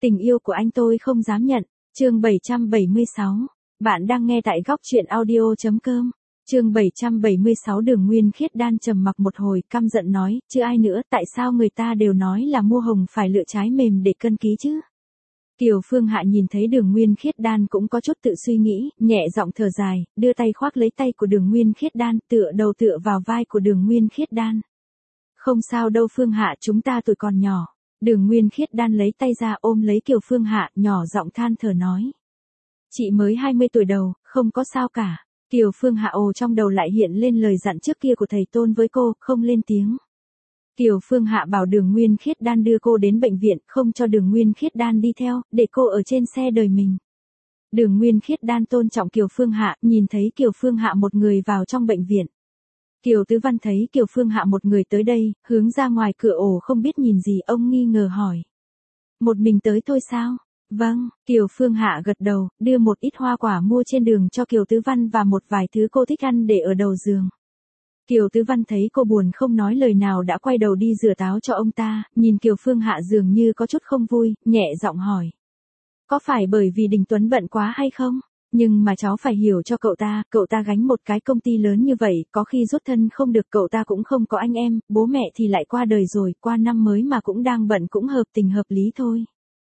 Tình yêu của anh tôi không dám nhận. Chương 776. Bạn đang nghe tại góc truyện audio.com. Chương 776. Đường Nguyên Khiết Đan trầm mặc một hồi, căm giận nói, chứ ai nữa, tại sao người ta đều nói là mua hồng phải lựa trái mềm để cân ký chứ? Kiều Phương Hạ nhìn thấy Đường Nguyên Khiết Đan cũng có chút tự suy nghĩ, nhẹ giọng thở dài, đưa tay khoác lấy tay của Đường Nguyên Khiết Đan, tựa đầu tựa vào vai của Đường Nguyên Khiết Đan. Không sao đâu Phương Hạ, chúng ta tuổi còn nhỏ. Đường Nguyên Khiết Đan lấy tay ra ôm lấy Kiều Phương Hạ, nhỏ giọng than thở nói. Chị mới 20 tuổi đầu, không có sao cả. Kiều Phương Hạ trong đầu lại hiện lên lời dặn trước kia của thầy Tôn với cô, không lên tiếng. Kiều Phương Hạ bảo Đường Nguyên Khiết Đan đưa cô đến bệnh viện, không cho Đường Nguyên Khiết Đan đi theo, để cô ở trên xe đời mình. Đường Nguyên Khiết Đan tôn trọng Kiều Phương Hạ, nhìn thấy Kiều Phương Hạ một người vào trong bệnh viện. Kiều Tứ Văn thấy Kiều Phương Hạ một người tới đây, hướng ra ngoài cửa không biết nhìn gì, ông nghi ngờ hỏi. Một mình tới thôi sao? Vâng, Kiều Phương Hạ gật đầu, đưa một ít hoa quả mua trên đường cho Kiều Tứ Văn và một vài thứ cô thích ăn để ở đầu giường. Kiều Tứ Văn thấy cô buồn không nói lời nào đã quay đầu đi rửa táo cho ông ta, nhìn Kiều Phương Hạ dường như có chút không vui, nhẹ giọng hỏi. Có phải bởi vì Đình Tuấn bận quá hay không? Nhưng mà cháu phải hiểu cho cậu ta gánh một cái công ty lớn như vậy, có khi rút thân không được, cậu ta cũng không có anh em, bố mẹ thì lại qua đời rồi, qua năm mới mà cũng đang bận, cũng hợp tình hợp lý thôi.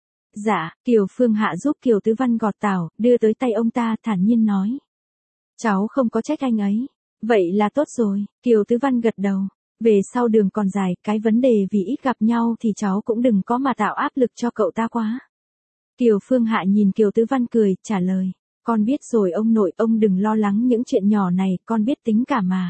Dạ, Kiều Phương Hạ giúp Kiều Tứ Văn gọt tảo, đưa tới tay ông ta, thản nhiên nói. Cháu không có trách anh ấy. Vậy là tốt rồi, Kiều Tứ Văn gật đầu. Về sau đường còn dài, cái vấn đề vì ít gặp nhau thì cháu cũng đừng có mà tạo áp lực cho cậu ta quá. Kiều Phương Hạ nhìn Kiều Tứ Văn cười, trả lời. Con biết rồi ông nội, ông đừng lo lắng những chuyện nhỏ này, con biết tính cả mà.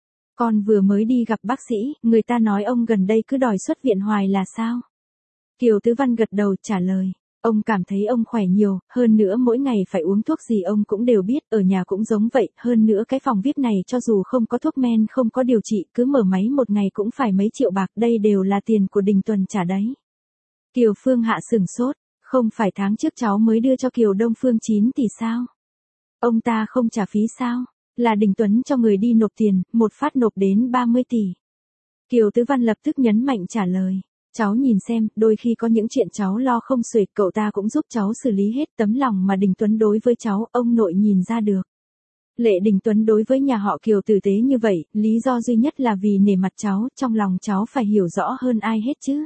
Con vừa mới đi gặp bác sĩ, người ta nói ông gần đây cứ đòi xuất viện hoài là sao? Kiều Tứ Văn gật đầu trả lời. Ông cảm thấy ông khỏe nhiều, hơn nữa mỗi ngày phải uống thuốc gì ông cũng đều biết, ở nhà cũng giống vậy, hơn nữa cái phòng VIP này cho dù không có thuốc men không có điều trị, cứ mở máy một ngày cũng phải mấy triệu bạc, đây đều là tiền của Đình Tuần trả đấy. Kiều Phương Hạ sửng sốt, không phải tháng trước cháu mới đưa cho Kiều Đông Phương 9 tỷ sao? Ông ta không trả phí sao? Là Đình Tuấn cho người đi nộp tiền, một phát nộp đến 30 tỷ. Kiều Tứ Văn lập tức nhấn mạnh trả lời. Cháu nhìn xem, đôi khi có những chuyện cháu lo không xuể, cậu ta cũng giúp cháu xử lý hết, tấm lòng mà Đình Tuấn đối với cháu, ông nội nhìn ra được. Lệ Đình Tuấn đối với nhà họ Kiều tử tế như vậy, lý do duy nhất là vì nể mặt cháu, trong lòng cháu phải hiểu rõ hơn ai hết chứ.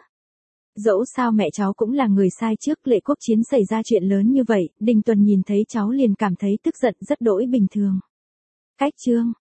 Dẫu sao mẹ cháu cũng là người sai trước, Lệ Quốc Chiến xảy ra chuyện lớn như vậy, Đình Tuấn nhìn thấy cháu liền cảm thấy tức giận, rất đỗi bình thường. Cách chương